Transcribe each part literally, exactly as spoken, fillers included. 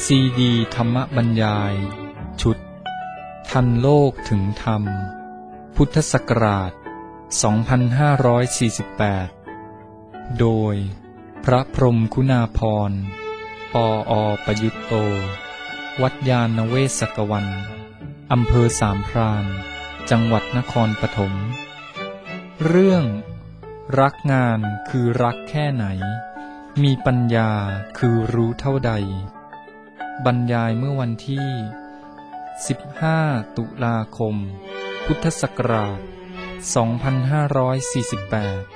ซีดีธรรมบรรยายชุดทันโลกถึงธรรมพุทธศักราชสองพันห้าร้อยสี่สิบแปดโดยพระพรหมคุณาภรณ์ปออประยุตโตวัดยาณเวศกวันอำเภอสามพรานจังหวัดนครปฐมเรื่องรักงานคือรักแค่ไหนมีปัญญาคือรู้เท่าใดบรรยายเมื่อวันที่สิบห้าตุลาคมพุทธศักราชสองพันห้าร้อยสี่สิบแปด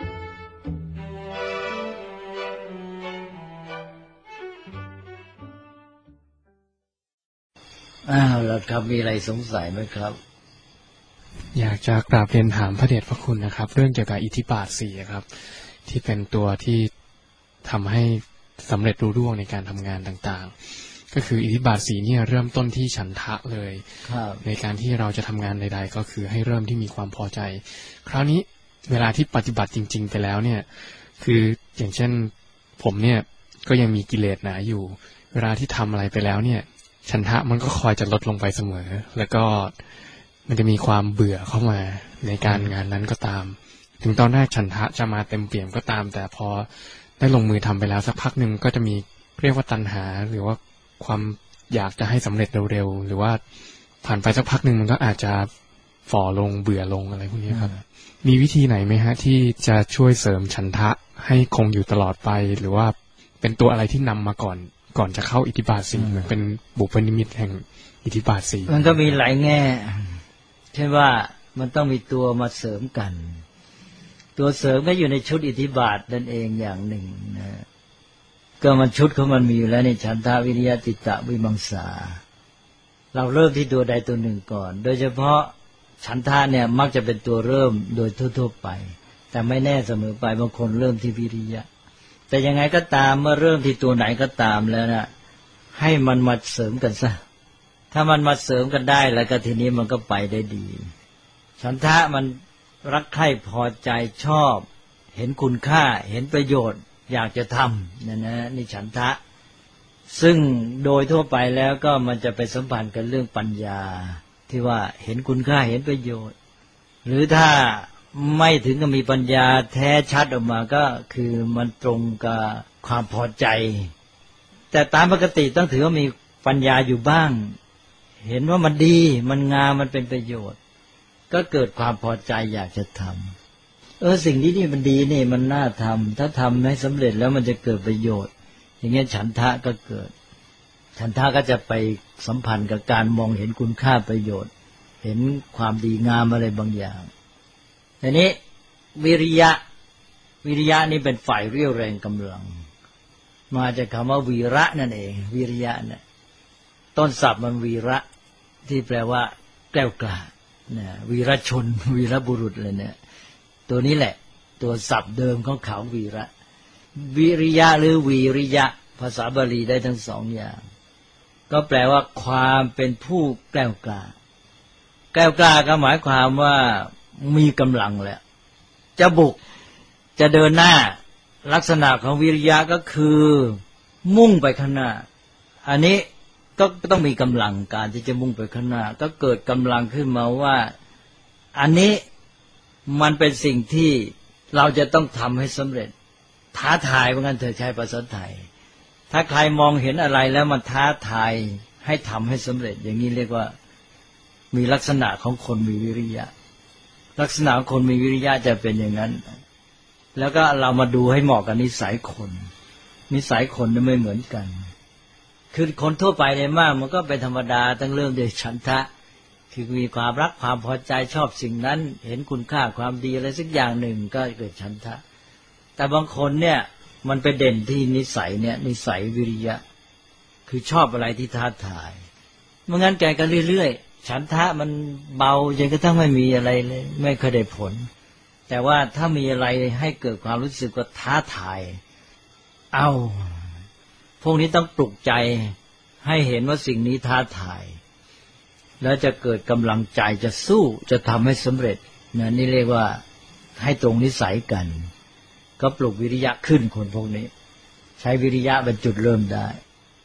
อ้าวแล้วครับมีอะไรสงสัยไหมครับอยากจะกราบเรียนถามพระเดชพระคุณนะครับเรื่องเกี่ยวกับอิทธิบาทสี่ครับที่เป็นตัวที่ทำให้สำเร็จรุ่ร่วงในการทำงานต่างๆก็คืออิทธิบาทสี่เนี่ยเริ่มต้นที่ฉันทะเลยในการที่เราจะทำงานใดๆก็คือให้เริ่มที่มีความพอใจคราวนี้เวลาที่ปฏิบัติจริงๆไปแล้วเนี่ยคืออย่างเช่นผมเนี่ยก็ยังมีกิเลสหนาอยู่เวลาที่ทำอะไรไปแล้วเนี่ยฉันทะมันก็คอยจะลดลงไปเสมอแล้วก็มันจะมีความเบื่อเข้ามาในการงานนั้นก็ตามถึงตอนแรกฉันทะจะมาเต็มเปี่ยมก็ตามแต่พอได้ลงมือทำไปแล้วสักพักหนึ่งก็จะมีเรียกว่าตัณหาหรือว่าความอยากจะให้สำเร็จเร็วๆหรือว่าผ่านไปสักพักหนึ่งมันก็อาจจะฝ่อลงเบื่อลงอะไรพวกนี้ครับมีวิธีไหนไหมฮะที่จะช่วยเสริมฉันทะให้คงอยู่ตลอดไปหรือว่าเป็นตัวอะไรที่นำมาก่อนก่อนจะเข้าอิทธิบาทสี่เหมือนเป็นบุพนิมิตแห่งอิทธิบาทสี่มันก็มีหลายแง่เช่นว่ามันต้องมีตัวมาเสริมกันตัวเสริมก็อยู่ในชุดอิทธิบาทนั่นเองอย่างหนึ่งนะก็มันชุดของมันมีอยู่แล้วในฉันทะวิริยะจิตตะวิมังสาเราเริ่มที่ตัวใดตัวหนึ่งก่อนโดยเฉพาะฉันทะเนี่ยมักจะเป็นตัวเริ่มโดยทั่วๆไปแต่ไม่แน่เสมอไปบางคนเริ่มที่วิริยะแต่ยังไงก็ตามเมื่อเริ่มที่ตัวไหนก็ตามแล้วนะให้มันมาเสริมกันซะถ้ามันมาเสริมกันได้แล้วก็ทีนี้มันก็ไปได้ดีฉันทะมันรักใคร่พอใจชอบเห็นคุณค่าเห็นประโยชน์อยากจะทำนั่นนะนี่ฉันทะซึ่งโดยทั่วไปแล้วก็มันจะไปสัมพันธ์กันเรื่องปัญญาที่ว่าเห็นคุณค่าเห็นประโยชน์หรือถ้าไม่ถึงกับมีปัญญาแท้ชัดออกมาก็คือมันตรงกับความพอใจแต่ตามปกติต้องถือว่ามีปัญญาอยู่บ้างเห็นว่ามันดีมันงามมันเป็นประโยชน์ก็เกิดความพอใจอยากจะทำเออสิ่งนี้นี่มันดีนี่มันน่าทำถ้าทำให้สำเร็จแล้วมันจะเกิดประโยชน์อย่างเงี้ยฉันทะก็เกิดฉันทะก็จะไปสัมพันธ์กับการมองเห็นคุณค่าประโยชน์เห็นความดีงามอะไรบางอย่างทีนี้วิริยะวิริยะนี่เป็นฝ่ายเรี่ยวแรงกำลังมาจากคำว่าวีระนั่นเองวิริยะเนี่ยต้นศัพท์มันวีระที่แปลว่าแกล้วกล้าเนี่ยวีรชนวีรบุรุษเลยเนี่ยตัวนี้แหละตัวศัพท์เดิมของเขาวีระวิริยะหรือวีริยะภาษาบาลีได้ทั้งสองอย่างก็แปลว่าความเป็นผู้แกล้วกล้าแกล้วกล้าก็หมายความว่ามีกำลังแหละจะบุกจะเดินหน้าลักษณะของวิริยะก็คือมุ่งไปข้างหน้าอันนี้ก็ต้องมีกำลังการที่จะมุ่งไปข้างหน้าก็เกิดกำลังขึ้นมาว่าอันนี้มันเป็นสิ่งที่เราจะต้องทำให้สำเร็จท้าทายเหมือนกันเธอใช้ภาษาไทยถ้าใครมองเห็นอะไรแล้วมันท้าทายให้ทำให้สำเร็จอย่างนี้เรียกว่ามีลักษณะของคนมีวิริยะลักษณะของคนมีวิริยะจะเป็นอย่างนั้นแล้วก็เรามาดูให้เหมาะกับนิสัยคนนิสัยคนไม่เหมือนกันคือคนทั่วไปเนี่ยมากมันก็เป็นธรรมดาตั้งเริ่มด้วยฉันทะคือมีความรักความพอใจชอบสิ่งนั้นเห็นคุณค่าความดีอะไรสักอย่างหนึ่งก็เกิดฉันทะแต่บางคนเนี่ยมันไปเด่นที่นิสัยเนี่ยนิสัยวิริยะคือชอบอะไรที่ท้าทายเมื่องั้นแกก็เรื่อยๆฉันทะมันเบาจนกระทั่งไม่มีอะไรเลยไม่เคยได้ผลแต่ว่าถ้ามีอะไรให้เกิดความรู้สึกว่าท้าทายเอาพวกนี้ต้องปลุกใจให้เห็นว่าสิ่งนี้ท้าทายแล้วจะเกิดกำลังใจจะสู้จะทำให้สำเร็จนะนี่เรียกว่าให้ตรงนิสัยกันก็ปลุกวิริยะขึ้นคนพวกนี้ใช้วิริยะเป็นจุดเริ่มได้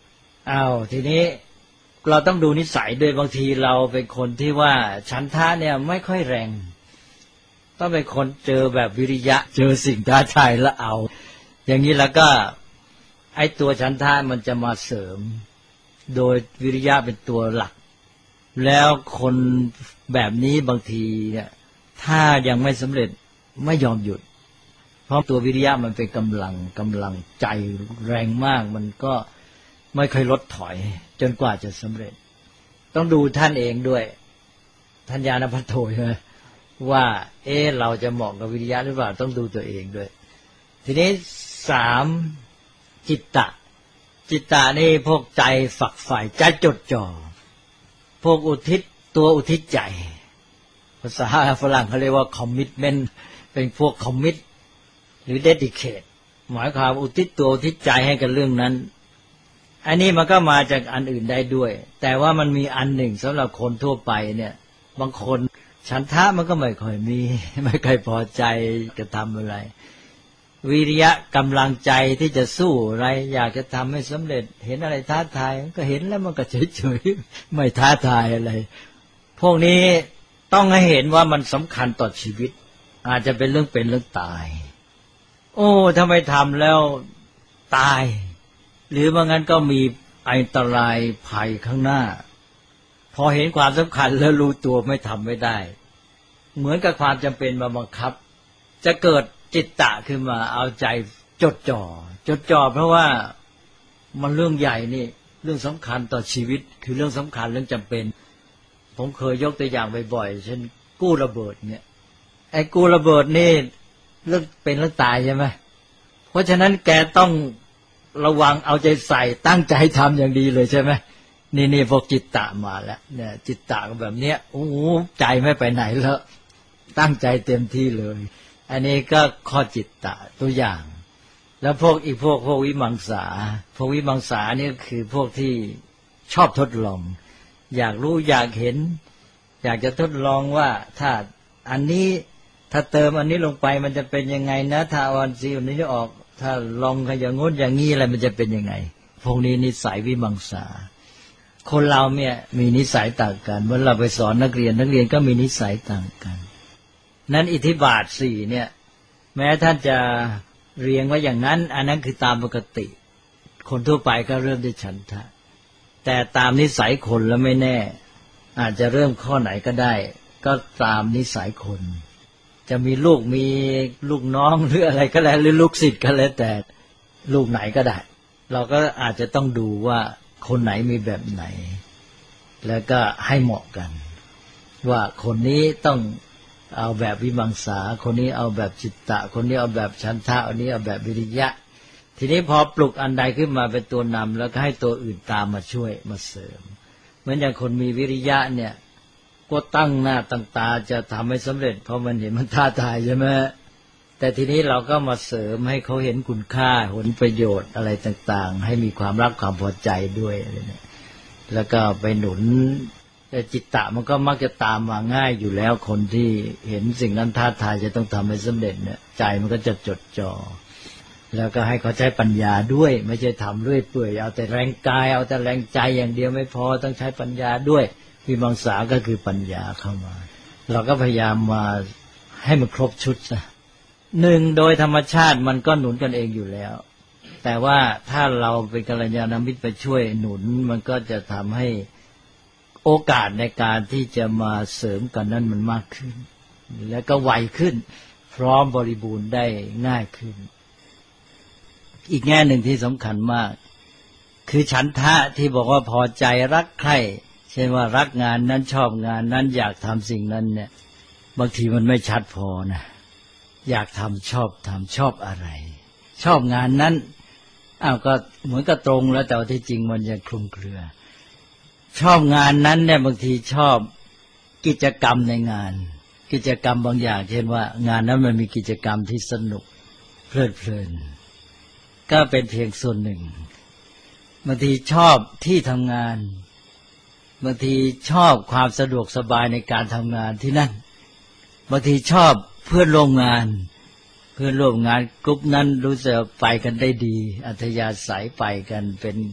อ้าวทีนี้เราต้องดูนิสัยด้วยบางทีเราเป็นคนที่ว่าฉันทะเนี่ยไม่ค่อยแรงต้องเป็นคนเจอแบบวิริยะเจอสิ่งท้าทายแล้วเอาอย่างนี้แล้วก็ไอ้ตัวฉันทะมันจะมาเสริมโดยวิริยะเป็นตัวหลักแล้วคนแบบนี้บางทีเนี่ยถ้ายังไม่สำเร็จไม่ยอมหยุดเพราะตัววิริยะมันเป็นกำลังกำลังใจแรงมากมันก็ไม่เคยลดถอยจนกว่าจะสำเร็จต้องดูท่านเองด้วยท่านญาณพัทโทใช่ไหมว่าเออเราจะเหมาะกับวิริยะหรือเปล่าต้องดูตัวเองด้วยทีนี้สามจิตตะจิตตะนี่พวกใจฝักใฝ่ใจจดจ่อพวกอุทิศตัวอุทิศใจภาษาฝรั่งเขาเรียกว่า commitment เป็นพวก commit หรือ dedicate หมายความอุทิศตัวอุทิศใจให้กับเรื่องนั้นอันนี้มันก็มาจากอันอื่นได้ด้วยแต่ว่ามันมีอันหนึ่งสำหรับคนทั่วไปเนี่ยบางคนฉันทะมันก็ไม่ค่อยมีไม่ค่อยพอใจจะทำอะไรวิริยะกำลังใจที่จะสู้อะไรอยากจะทำให้สำเร็จเห็นอะไรท้าทายก็เห็นแล้วมันก็เฉยๆไม่ท้าทายอะไรพวกนี้ต้องให้เห็นว่ามันสำคัญต่อชีวิตอาจจะเป็นเรื่องเป็นเรื่องตายโอ้ถ้าไม่ทำแล้วตายหรือบางงั้นก็มีอันตรายภัยข้างหน้าพอเห็นความสำคัญแล้วรู้ตัวไม่ทำไม่ได้เหมือนกับความจำเป็นมาบังคับจะเกิดจิตตะขึ้นมาเอาใจจดจ่อจดจ่อเพราะว่ามันเรื่องใหญ่นี่เรื่องสำคัญต่อชีวิตคือเรื่องสำคัญเรื่องจำเป็นผมเคยยกตัวอย่างบ่อยๆเช่นกู้ระเบิดเนี่ยไอ้กู้ระเบิดนี่เรื่องเป็นเรื่องตายใช่ไหมเพราะฉะนั้นแกต้องระวังเอาใจใส่ตั้งใจทำอย่างดีเลยใช่ไหมนี่นี่พวกจิตตะมาแล้วเนี่ยจิตตะแบบเนี้ยโอ้โหใจไม่ไปไหนแล้วตั้งใจเต็มที่เลยอันนี้ก็ข้อจิตตะตัวอย่างแล้วพวกอีกพวกพวกวิมังสาพวกวิมังสานี่ก็คือพวกที่ชอบทดลองอยากรู้อยากเห็นอยากจะทดลองว่าถ้าอันนี้ถ้าเติมอันนี้ลงไปมันจะเป็นยังไงนะถ้าเอาอันซีอันนี้ออกถ้าลองอย่างงดอย่างงี้อะไรมันจะเป็นยังไงพวกนี้นิสัยวิมังสาคนเราเนี่ยมีนิสัยต่างกันเมื่อเราไปสอนนักเรียนนักเรียนก็มีนิสัยต่างกันนั้นอิทธิบาทสี่เนี่ยแม้ท่านจะเรียงไว้อย่างนั้นอันนั้นคือตามปกติคนทั่วไปก็เริ่มด้วยฉันทะแต่ตามนิสัยคนแล้วไม่แน่อาจจะเริ่มข้อไหนก็ได้ก็ตามนิสัยคนจะมีลูกมีลูกน้องหรืออะไรก็แล้วหรือลูกศิษย์ก็แล้วแต่ลูกไหนก็ได้เราก็อาจจะต้องดูว่าคนไหนมีแบบไหนแล้วก็ให้เหมาะกันว่าคนนี้ต้องเอาแบบวิมังสาคนนี้เอาแบบจิตตะคนนี้เอาแบบฉันทะคนนี้เอาแบบวิริยะทีนี้พอปลุกอันใดขึ้นมาเป็นตัวนำแล้วก็ให้ตัวอื่นตามมาช่วยมาเสริมเหมือนอย่างคนมีวิริยะเนี่ยก็ตั้งหน้าตั้งตาจะทำให้สำเร็จเพราะมันเห็นมันท้าทายใช่ไหมแต่ทีนี้เราก็มาเสริมให้เขาเห็นคุณค่าผลประโยชน์อะไรต่างๆให้มีความรักความพอใจด้วยอะไรเนี่ยแล้วก็ไปหนุนแต่จิตตะมันก็มักจะตามมาง่ายอยู่แล้วคนที่เห็นสิ่งนั้นท้าทายจะต้องทำให้สำเร็จเนี่ยใจมันก็จะจดจ่อแล้วก็ให้เขาใช้ปัญญาด้วยไม่ใช่ทำด้วยเปื่อยเอาแต่แรงกายเอาแต่แรงใจอย่างเดียวไม่พอต้องใช้ปัญญาด้วยวิมังสาก็คือปัญญาเข้ามาเราก็พยายามมาให้มันครบชุดซะหนึ่งโดยธรรมชาติมันก็หนุนกันเองอยู่แล้วแต่ว่าถ้าเราเป็นกัลยาณมิตรไปช่วยหนุนมันก็จะทำให้โอกาสในการที่จะมาเสริมกันนั้นมันมากขึ้นแล้วก็ไวขึ้นพร้อมบริบูรณ์ได้ง่ายขึ้นอีกแง่หนึ่งที่สำคัญมากคือฉันทะที่บอกว่าพอใจรักใคร่เช่นว่ารักงานนั้นชอบงานนั้นอยากทำสิ่งนั้นเนี่ยบางทีมันไม่ชัดพอนะอยากทำชอบทำชอบอะไรชอบงานนั้นอ้าวก็เหมือนกับตรงแล้วแต่ว่าที่จริงมันยังคลุมเครือชอบงานนั้นเนี่ยบางทีชอบกิจกรรมในงานกิจกรรมบางอย่างเช่นว่างานนั้นมันมีกิจกรรมที่สนุกเพลิดเพลินก็เป็นเพียงส่วนหนึ่งบางทีชอบที่ทำงานบางทีชอบความสะดวกสบายในการทำงานที่นั่นบางทีชอบเพื่อนร่วมงานเพื่อนร่วมงานกลุ่มนั้นรู้สึกไปกันได้ดีอัธยาศัยไปกันเป็น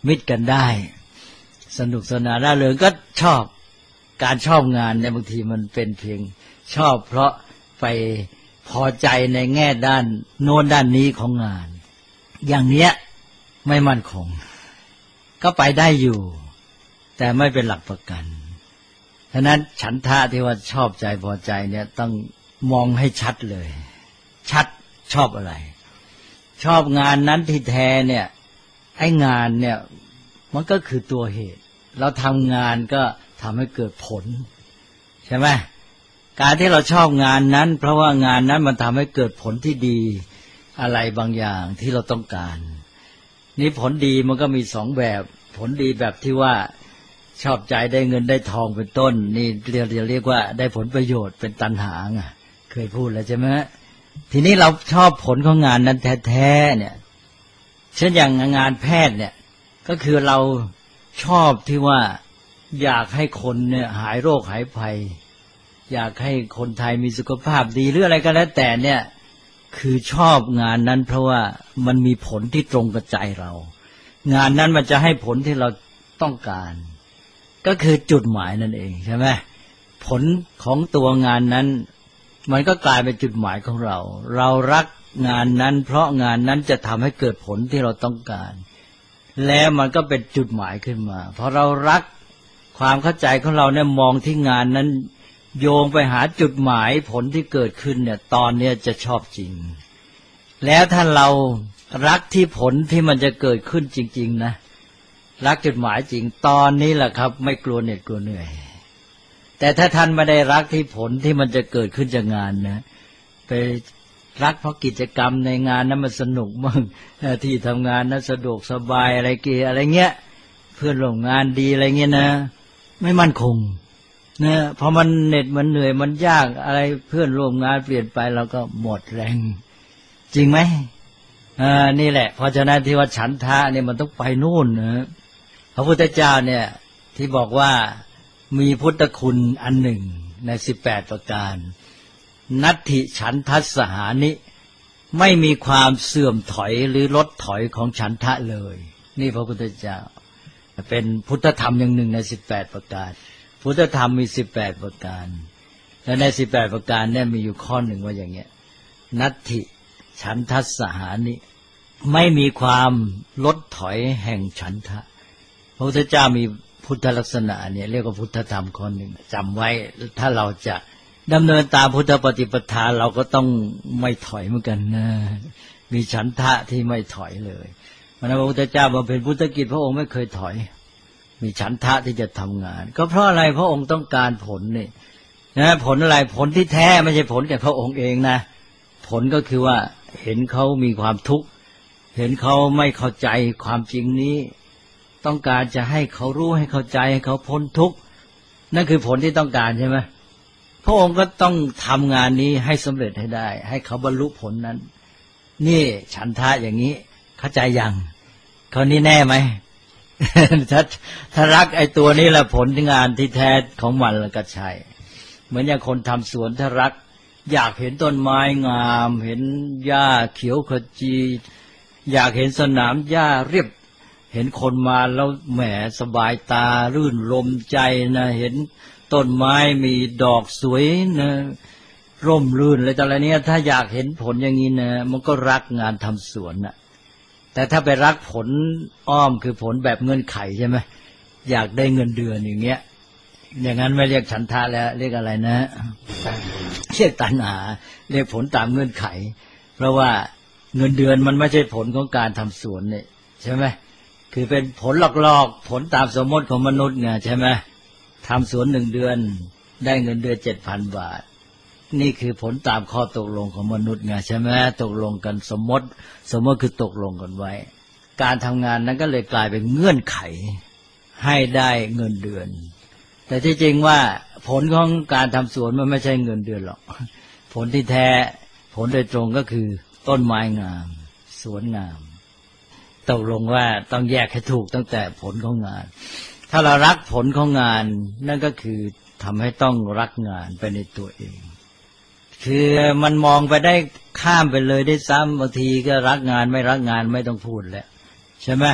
มิตรกันได้สนุกสนานร่าเริงก็ชอบการชอบงานเนี่ยบางทีมันเป็นเพียงชอบเพราะไปพอใจในแง่ด้านโน้นด้านนี้ของงานอย่างเนี้ยไม่มั่นคงก็ไปได้อยู่แต่ไม่เป็นหลักประกันฉะนั้นฉันทะที่ว่าชอบใจพอใจเนี่ยต้องมองให้ชัดเลยชัดชอบอะไรชอบงานนั้นที่แท้เนี่ยไอ้งานเนี่ยมันก็คือตัวเหตุเราทำงานก็ทำให้เกิดผลใช่ไหมการที่เราชอบงานนั้นเพราะว่างานนั้นมันทำให้เกิดผลที่ดีอะไรบางอย่างที่เราต้องการนี่ผลดีมันก็มีสองแบบผลดีแบบที่ว่าชอบใจได้เงินได้ทองเป็นต้นนี่เรียกเรียกว่าได้ผลประโยชน์เป็นตัณหาไงเคยพูดแล้วใช่ไหมทีนี้เราชอบผลของงานนั้นแท้ๆเนี่ยเช่นอย่างงานแพทย์เนี่ยก็คือเราชอบที่ว่าอยากให้คนเนี่ยหายโรคหายภัยอยากให้คนไทยมีสุขภาพดีหรืออะไรก็แล้วแต่เนี่ยคือชอบงานนั้นเพราะว่ามันมีผลที่ตรงกับใจเรางานนั้นมันจะให้ผลที่เราต้องการก็คือจุดหมายนั่นเองใช่ไหมผลของตัวงานนั้นมันก็กลายเป็นจุดหมายของเราเรารักงานนั้นเพราะงานนั้นจะทำให้เกิดผลที่เราต้องการแล้วมันก็เป็นจุดหมายขึ้นมาพอเรารักความเข้าใจของเราเนี่ยมองที่งานนั้นโยงไปหาจุดหมายผลที่เกิดขึ้นเนี่ยตอนนี้จะชอบจริงแล้วถ้าเรารักที่ผลที่มันจะเกิดขึ้นจริงๆนะรักจุดหมายจริงตอนนี้แหละครับไม่กลัวเหน็ดกลัวเหนื่อยแต่ถ้าท่านไม่ได้รักที่ผลที่มันจะเกิดขึ้นจากงานนะไปรักเพราะกิจกรรมในงานนั้นมันสนุกมั่งที่ทำงานนั้นสะดวกสบายอะไรเกี่ยอะไรเงี้ยเพื่อนร่วมงานดีอะไรเงี้ยนะไม่มั่นคงนะพอมันเหน็ดมันเหนื่อยมันยากอะไรเพื่อนร่วมงานเปลี่ยนไปเราก็หมดแรงจริงไหมอ่านี่แหละเพราะฉะนั้นที่ว่าฉันทะเนี่ยมันต้องไปนู่นนะพระพุทธเจ้าเนี่ยที่บอกว่ามีพุทธคุณอันหนึ่งในสิบแปดประการนัตถิฉันทัสสหานิไม่มีความเสื่อมถอยหรือลดถอยของฉันทะเลยนี่พระพุทธเจ้าเป็นพุทธธรรมอย่างหนึ่งในสิบแปดประการพุทธธรรมมีสิบแปดประการและในสิบแปดประการเนี่ยมีอยู่ข้อหนึ่งว่าอย่างเงี้ยนัตถิฉันทัสสหานิไม่มีความลดถอยแห่งฉันทะพระพุทธเจ้ามีพุทธลักษณะเนี่ยเรียกว่าพุทธธรรมข้อหนึ่งจำไว้ถ้าเราจะดำเนินตามพุทธปฏิปทาเราก็ต้องไม่ถอยเหมือนกันนะมีฉันทะที่ไม่ถอยเลยเพราะนั้นพระพุทธเจ้าบำเพ็ญพุทธกิจพระองค์ไม่เคยถอยมีฉันทะที่จะทำงานก็เพราะอะไรพระองค์ต้องการผลนี่นะผลอะไรผลที่แท้ไม่ใช่ผลแก่พระองค์เองนะผลก็คือว่าเห็นเขามีความทุกข์เห็นเขาไม่เข้าใจความจริงนี้ต้องการจะให้เขารู้ให้เข้าใจให้เขาพ้นทุกข์นั่นคือผลที่ต้องการใช่ไหมพระองค์ก็ต้องทำงานนี้ให้สำเร็จให้ได้ให้เขาบรรลุผลนั้นนี่ฉันทะอย่างนี้เข้าใจยังเขานี่แน่ไหม ถ้าถ้ารักไอ้ตัวนี้แหละผลงานที่แท้ของมันแล้วก็ใช่เหมือนอย่างคนทำสวนถ้ารักอยากเห็นต้นไม้งามเห็นหญ้าเขียวขจีอยากเห็นสนามหญ้าเรียบเห็นคนมาแล้วแหมสบายตารื่นลมใจนะเห็นต้นไม้มีดอกสวยนะร่มรื่นอะไรต่ออะไรเนี้ยถ้าอยากเห็นผลอย่างนี้นะมันก็รักงานทำสวนนะแต่ถ้าไปรักผลอ้อมคือผลแบบเงื่อนไขใช่ไหมอยากได้เงินเดือนอย่างเงี้ยอย่างนั้นไม่เรียกฉันทะแล้วเรียกอะไรนะเรียกตัณหาเรียกผลตามเงื่อนไขเพราะว่าเงินเดือนมันไม่ใช่ผลของการทำสวนเนี่ยใช่ไหมคือเป็นผลหลอกๆผลตามสมมติของมนุษย์ไงใช่ไหมทำสวนหนึ่งเดือนได้เงินเดือนเจ็ดพันบาทนี่คือผลตามข้อตกลงของมนุษย์ไงใช่ไหมตกลงกันสมมติสมมติคือตกลงกันไว้การทำงานนั้นก็เลยกลายเป็นเงื่อนไขให้ได้เงินเดือนแต่ที่จริงว่าผลของการทำสวนมันไม่ใช่เงินเดือนหรอกผลที่แท้ผลโดยตรงก็คือต้นไม้งามสวนงามตกลงว่าต้องแยกให้ถูกตั้งแต่ผลของงานถ้าเรารักผลของงานนั่นก็คือทำให้ต้องรักงานไปในตัวเองคือมันมองไปได้ข้ามไปเลยได้ซ้ำบางทีก็รักงานไม่รักงานไม่ต้องพูดแล้วใช่ไหม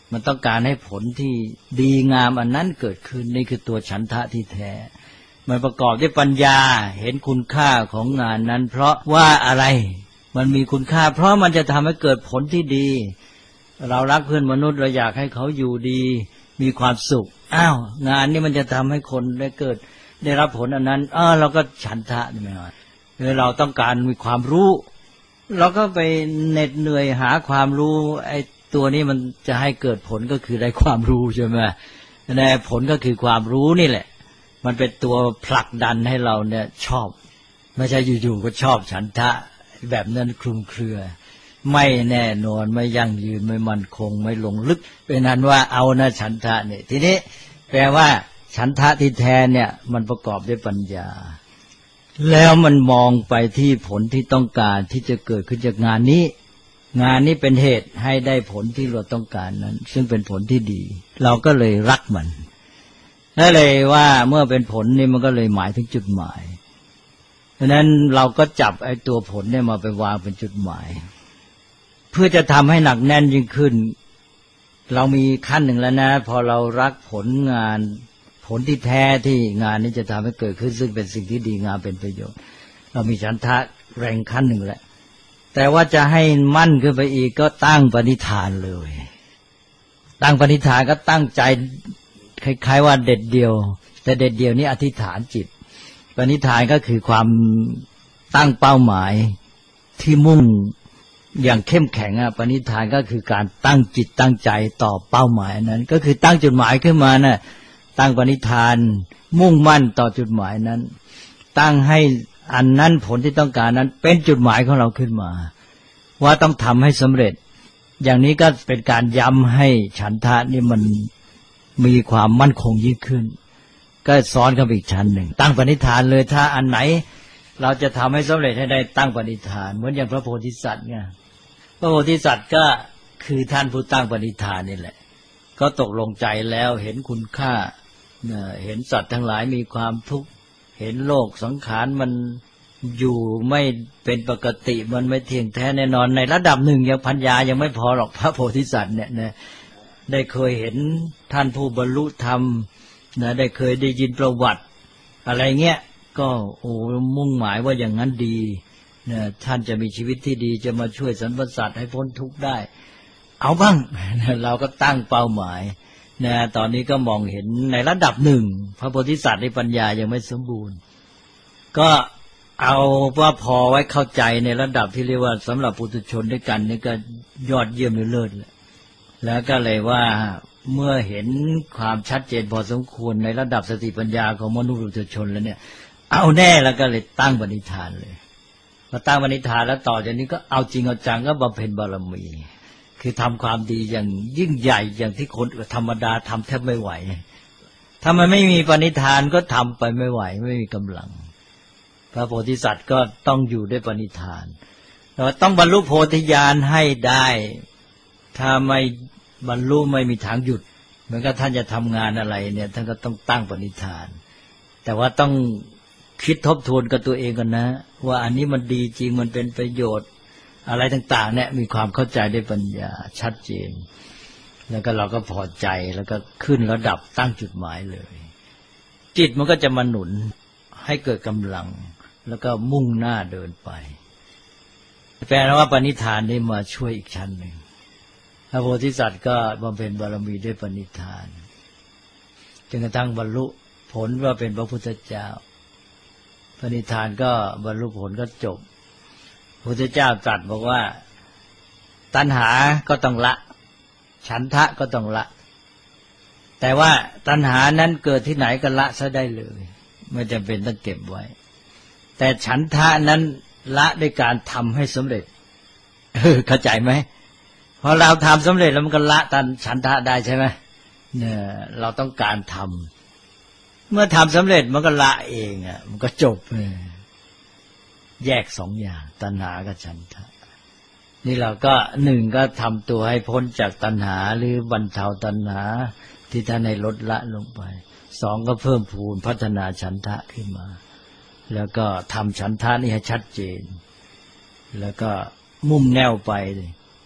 มันต้องการให้ผลที่ดีงามอันนั้นเกิดขึ้นนี่คือตัวฉันทะที่แท้มันประกอบด้วยปัญญาเห็นคุณค่าของงานนั้นเพราะว่าอะไรมันมีคุณค่าเพราะมันจะทำให้เกิดผลที่ดีเรารักเพื่อนมนุษย์เราอยากให้เขาอยู่ดีมีความสุขอ้าวงานนี้มันจะทำให้คนได้เกิดได้รับผลอันนั้นอ้าวเราก็ฉันทะใช่ไหมครับเราต้องการมีความรู้เราก็ไปเหน็ดเหนื่อยหาความรู้ไอ้ตัวนี้มันจะให้เกิดผลก็คือได้ความรู้ใช่ไหมในผลก็คือความรู้นี่แหละมันเป็นตัวผลักดันให้เราเนี่ยชอบไม่ใช่อยู่ๆก็ชอบฉันทะแบบนั้นคลุมเครือไม่แน่นอนไม่ยั่งยืนไม่มั่นคงไม่ลงลึกเป็นนั้นว่าเอานะฉันทะเนี่ยทีนี้แปลว่าฉันทะที่แท้เนี่ยมันประกอบด้วยปัญญาแล้วมันมองไปที่ผลที่ต้องการที่จะเกิดขึ้นจากงานนี้งานนี้เป็นเหตุให้ได้ผลที่เราต้องการนั้นซึ่งเป็นผลที่ดีเราก็เลยรักมันนั่นเลยว่าเมื่อเป็นผลนี่มันก็เลยหมายถึงจุดหมายเพราะนั้นเราก็จับไอ้ตัวผลเนี่ยมาไปวางเป็นจุดหมายเพื่อจะทำให้หนักแน่นยิ่งขึ้นเรามีขั้นหนึ่งแล้วนะพอเรารักผลงานผลที่แท้ที่งานนี้จะทำให้เกิดขึ้นซึ่งเป็นสิ่งที่ดีงามเป็นประโยชน์เรามีฉันทะแรงขั้นหนึ่งแล้วแต่ว่าจะให้มั่นขึ้นไปอีกก็ตั้งปณิธานเลยตั้งปณิธานก็ตั้งใจคล้ายๆว่าเด็ดเดียวแต่เด็ดเดียวนี้อธิษฐานจิตปณิธานก็คือความตั้งเป้าหมายที่มุ่งอย่างเข้มแข็งอ่ะปณิธานก็คือการตั้งจิตตั้งใจต่อเป้าหมายนั้นก็คือตั้งจุดหมายขึ้นมาน่ะตั้งปณิธานมุ่งมั่นต่อจุดหมายนั้นตั้งให้อันนั้นผลที่ต้องการนั้นเป็นจุดหมายของเราขึ้นมาว่าต้องทำให้สำเร็จอย่างนี้ก็เป็นการย้ำให้ฉันทะนี่มันมีความมั่นคงยิ่งขึ้นก็ซ้อนกับอีกชั้นหนึ่งตั้งปณิธานเลยถ้าอันไหนเราจะทำให้สำเร็จให้ได้ตั้งปณิธานเหมือนอย่างพระโพธิสัตว์ไงพระโพธิสัตว์ก็คือท่านผู้ตั้งปณิธานนี่แหละก็ตกลงใจแล้วเห็นคุณค่าเห็นสัตว์ทั้งหลายมีความทุกข์เห็นโลกสังขารมันอยู่ไม่เป็นปกติมันไม่เที่ยงแท้แน่นอนในระดับหนึ่งยังปัญญายังไม่พอหรอกพระโพธิสัตว์เนี่ยนะได้เคยเห็นท่านผู้บรรลุธรรมนะได้เคยได้ยินประวัติอะไรเงี้ยก็โอ้มุ่งหมายว่าอย่างนั้นดีนะท่านจะมีชีวิตที่ดีจะมาช่วยสรรพสัตว์ให้พ้นทุกข์ได้เอาบ้างเราก็ตั้งเป้าหมายนะตอนนี้ก็มองเห็นในระดับหนึ่งพระโพธิสัตว์ในปัญญายังไม่สมบูรณ์ก็เอาว่าพอไว้เข้าใจในระดับที่เรียกว่าสำหรับปุถุชนด้วยกันนี่ก็ยอดเยี่ยมเลิศเลยแล้วก็เลยว่าเมื่อเห็นความชัดเจนพอสมควรในระดับสติปัญญาของมนุษย์ปุถุชนแล้วเนี่ยเอาแน่แล้วก็เลยตั้งปณิธานเลยพอตั้งปณิธานแล้วต่อจากนี้ก็เอาจริงเอาจังก็บำเพ็ญบารมีคือทำความดีอย่างยิ่งใหญ่อย่างที่คนธรรมดาทำแทบไม่ไหวถ้ามันไม่มีปณิธานก็ทำไปไม่ไหวไม่มีกำลังพระโพธิสัตว์ก็ต้องอยู่ด้วยปณิธานเราต้องบรรลุโพธิญาณให้ได้ถ้าไม่บรรลุไม่มีทางหยุดเหมือนกับท่านจะทำงานอะไรเนี่ยท่านก็ต้องตั้งปณิธานแต่ว่าต้องคิดทบทวนกับตัวเองกันนะว่าอันนี้มันดีจริงมันเป็นประโยชน์อะไรต่างๆเนี่ยมีความเข้าใจด้วยปัญญาชัดเจนแล้วก็เราก็พอใจแล้วก็ขึ้นระดับตั้งจุดหมายเลยจิตมันก็จะมาหนุนให้เกิดกำลังแล้วก็มุ่งหน้าเดินไปแปลว่าปณิธานได้มาช่วยอีกชั้นหนึ่งพระโพธิสัตว์ก็บำเพ็ญบารมีด้วยปณิธานจนกระทั่งบรรลุผลว่าเป็นพระพุทธเจ้าปณิธานก็บรรลุผลก็จบพระพุทธเจ้าตรัสบอกว่าตัณหาก็ต้องละฉันทะก็ต้องละแต่ว่าตัณหานั้นเกิดที่ไหนก็ละซะได้เลยไม่จำเป็นต้องเก็บไว้แต่ฉันทะนั้นละด้วยการทำให้สำเร็จเออเข้าใจไหมพอเราทำสำเร็จแล้วมันก็ละตัณฉันทะได้ใช่ไหมเนี่ยเราต้องการทำเมื่อทำสำเร็จมันก็ละเองอ่ะมันก็จบแยกสองอย่างตัณหากับฉันทะนี่เราก็หนึ่งก็ทำตัวให้พ้นจากตัณหาหรือบรรเทาตัณหาที่ท่านให้ลดละลงไปสองก็เพิ่มพูนพัฒนาฉันทะขึ้นมาแล้วก็ทำฉันทะนี่ให้ชัดเจนแล้วก็มุ่งแนวไป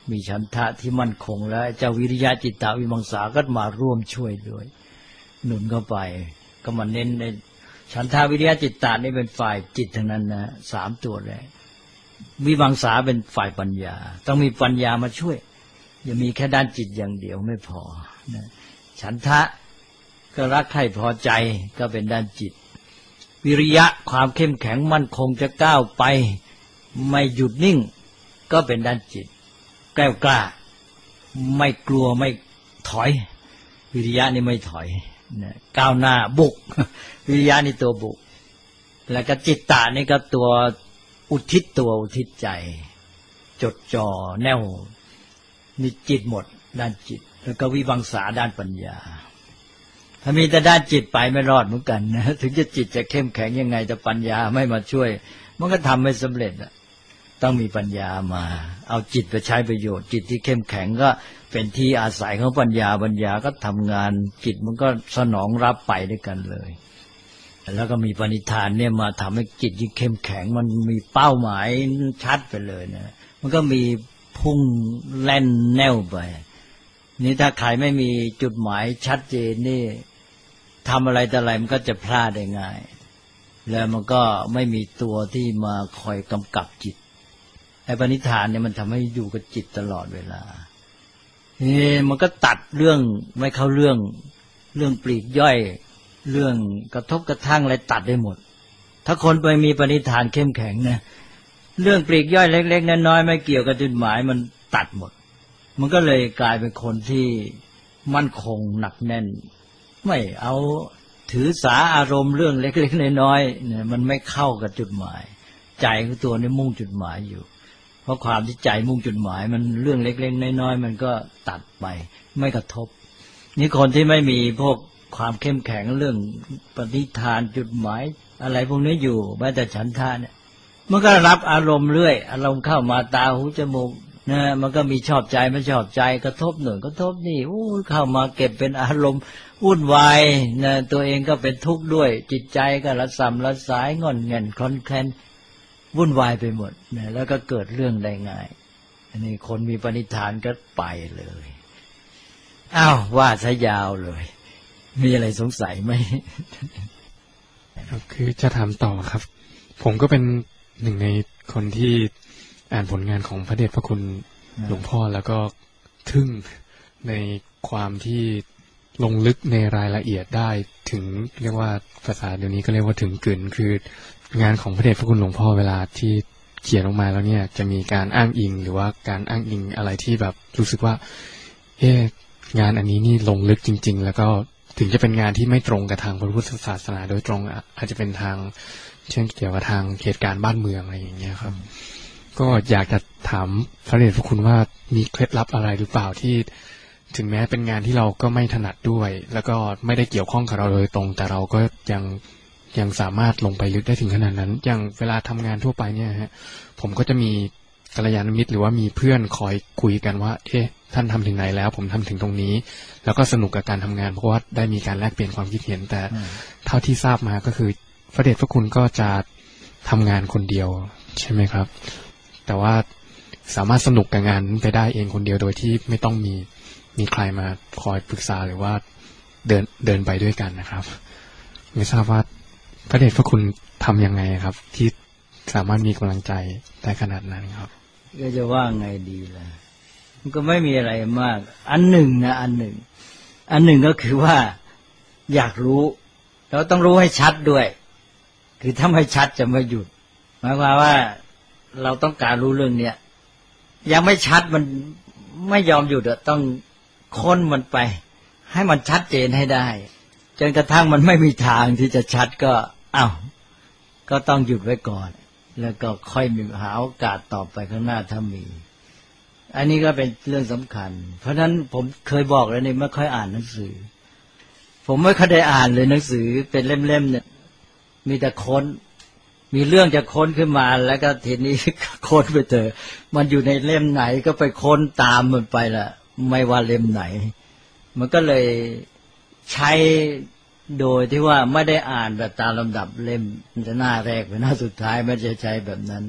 มีฉันทะที่มั่นคงแล้วเจ้าวิริยะจิตตวิมังสาก็มาร่วมช่วยด้วยหนุนเข้าไปก็มาเน้นในฉันทะวิริยะจิตตะนี่เป็นฝ่ายจิตทั้งนั้นนะสามตัวเลยวิมังสาเป็นฝ่ายปัญญาต้องมีปัญญามาช่วยอย่ามีแค่ด้านจิตอย่างเดียวไม่พอนะฉันทะก็รักใคร่พอใจก็เป็นด้านจิตวิริยะความเข้มแข็งมั่นคงจะก้าวไปไม่หยุดนิ่งก็เป็นด้านจิตแกล้วกล้าไม่กลัวไม่ถอยวิริยะนี่ไม่ถอยนะก้าวหน้าบุกวิริยะนี่ตัวบุกแล้วก็จิตตะนี่ก็ตัวอุทิศตัวอุทิศใจจดจ่อแน่วนี่จิตหมดด้านจิตแล้วก็วิมังสาด้านปัญญาถ้ามีแต่ด้านจิตไปไม่รอดเหมือนกันนะถึงจะจิตจะเข้มแข็งยังไงแต่ปัญญาไม่มาช่วยมันก็ทำไม่สำเร็จอะต้องมีปัญญามาเอาจิตไปใช้ประโยชน์จิตที่เข้มแข็งก็เป็นที่อาศัยของปัญญาปัญญาก็ทำงานจิตมันก็สนองรับไปด้วยกันเลยแล้วก็มีปณิธานเนี่ยมาทำให้จิตที่เข้มแข็งมันมีเป้าหมายชัดไปเลยนะมันก็มีพุ่งแล่นแน่วไปนี่ถ้าใครไม่มีจุดหมายชัดเจนนี่ทำอะไรแต่อะไรมันก็จะพลาดได้ง่ายแล้วมันก็ไม่มีตัวที่มาคอยกำกับจิตไอ้ปณิธานเนี่ยมันทำให้อยู่กับจิตตลอดเวลานี่มันก็ตัดเรื่องไม่เข้าเรื่องเรื่องปลีกย่อยเรื่องกระทบกระทั่งอะไรตัดได้หมดถ้าคนไปมีปณิธานเข้มแข็งนะเรื่องปลีกย่อยเล็กๆน้อยๆไม่เกี่ยวกับจุดหมายมันตัดหมดมันก็เลยกลายเป็นคนที่มั่นคงหนักแน่นไม่เอาถือสาอารมณ์เรื่องเล็กๆน้อยๆเนี่ยมันไม่เข้ากับจุดหมายใจของตัวนี่มุ่งจุดหมายอยู่เพราะความที่ใจมุ่งจุดหมายมันเรื่องเล็กๆน้อยๆมันก็ตัดไปไม่กระทบนี่คนที่ไม่มีพวกความเข้มแข็งเรื่องปณิธานจุดหมายอะไรพวกนี้อยู่แม้แต่ฉันทะเนี่ยมันก็รับอารมณ์เรื่อยอารมณ์เข้ามาตาหูจมูกนะมันก็มีชอบใจไม่ชอบใจกระทบหนึ่งกระทบนี่อู้เข้ามาเก็บเป็นอารมณ์วุ่นวายนะตัวเองก็เป็นทุกข์ด้วยจิตใจก็ระส่ำระสายงอนเง่นคลอนแคลนวุ่นวายไปหมดนะแล้วก็เกิดเรื่องได้ง่ายอันนี้คนมีปณิธานก็ไปเลยอ้าวว่าซะยาวเลยมีอะไรสงสัยไหมคือจะถามต่อครับผมก็เป็นหนึ่งในคนที่อ่านผลงานของพระเดชพระคุณหลวงพ่อแล้วก็ทึ่งในความที่ลงลึกในรายละเอียดได้ถึงเรียกว่าภาษาเดี๋ยวนี้ก็เรียกว่าถึงกึ่นคืองานของพระเดชพระคุณหลวงพ่อเวลาที่เขียนออกมาแล้วเนี่ยจะมีการอ้างอิงหรือว่าการอ้างอิงอะไรที่แบบรู้สึกว่าเอ๊ะงานอันนี้นี่ลงลึกจริงๆแล้วก็ถึงจะเป็นงานที่ไม่ตรงกับทางพระพุทธศาสนาโดยตรงอาจจะเป็นทางเช่นเกี่ยวกับทางเหตุการณ์บ้านเมืองอะไรอย่างเงี้ยครับก็อยากจะถามพระเดชพระคุณว่ามีเคล็ดลับอะไรหรือเปล่าที่ถึงแม้เป็นงานที่เราก็ไม่ถนัดด้วยแล้วก็ไม่ได้เกี่ยวข้องกับเราโดยตรงแต่เราก็ยังยังสามารถลงไปลึกได้ถึงขนาดนั้นอย่างเวลาทำงานทั่วไปเนี่ยฮะผมก็จะมีกัลยาณมิตรหรือว่ามีเพื่อนคอยคุยกันว่าเอ๊ะท่านทำถึงไหนแล้วผมทำถึงตรงนี้แล้วก็สนุกกับการทำงานเพราะว่าได้มีการแลกเปลี่ยนความคิดเห็นแต่เท่าที่ทราบมาก็คือพระเดชพระคุณก็จะทำงานคนเดียวใช่ไหมครับแต่ว่าสามารถสนุกกับงานไปได้เองคนเดียวโดยที่ไม่ต้องมีมีใครมาคอยปรึกษาหรือว่าเดินเดินไปด้วยกันนะครับไม่ทราบว่าพระเดชพระคุณทำยังไงครับที่สามารถมีกำลังใจได้ขนาดนั้นครับก็จะว่าไงดีล่ะมันก็ไม่มีอะไรมากอันหนึ่งนะอันหนึ่งอันหนึ่งก็คือว่าอยากรู้เราต้องรู้ให้ชัดด้วยคือถ้าไม่ชัดจะไม่หยุดหมายความว่าเราต้องการรู้เรื่องเนี้ยยังไม่ชัดมันไม่ยอมหยุดต้องค้นมันไปให้มันชัดเจนให้ได้จนกระทั่งมันไม่มีทางที่จะชัดก็อ้าวก็ต้องหยุดไว้ก่อนแล้วก็ค่อยมีหาโอกาสต่อไปข้างหน้าถ้ามีอันนี้ก็เป็นเรื่องสำคัญเพราะฉะนั้นผมเคยบอกแล้วนี่ไม่ค่อยอ่านหนังสือผมไม่ค่อยได้อ่านเลยหนังสือเป็นเล่มๆเนี่ยมีแต่ค้นมีเรื่องจะค้นขึ้นมาแล้วก็ทีนี้ค้นไปเถอะมันอยู่ในเล่มไหนก็ไปค้นตามมันไปละไม่ว่าเล่มไหนมันก็เลยใช้โดยที่ว่าไม่ได้อ่านแบบตามลำดับเล่มจะหน้าแรกไปหน้าสุดท้ายไม่จะใช้แบบนั้น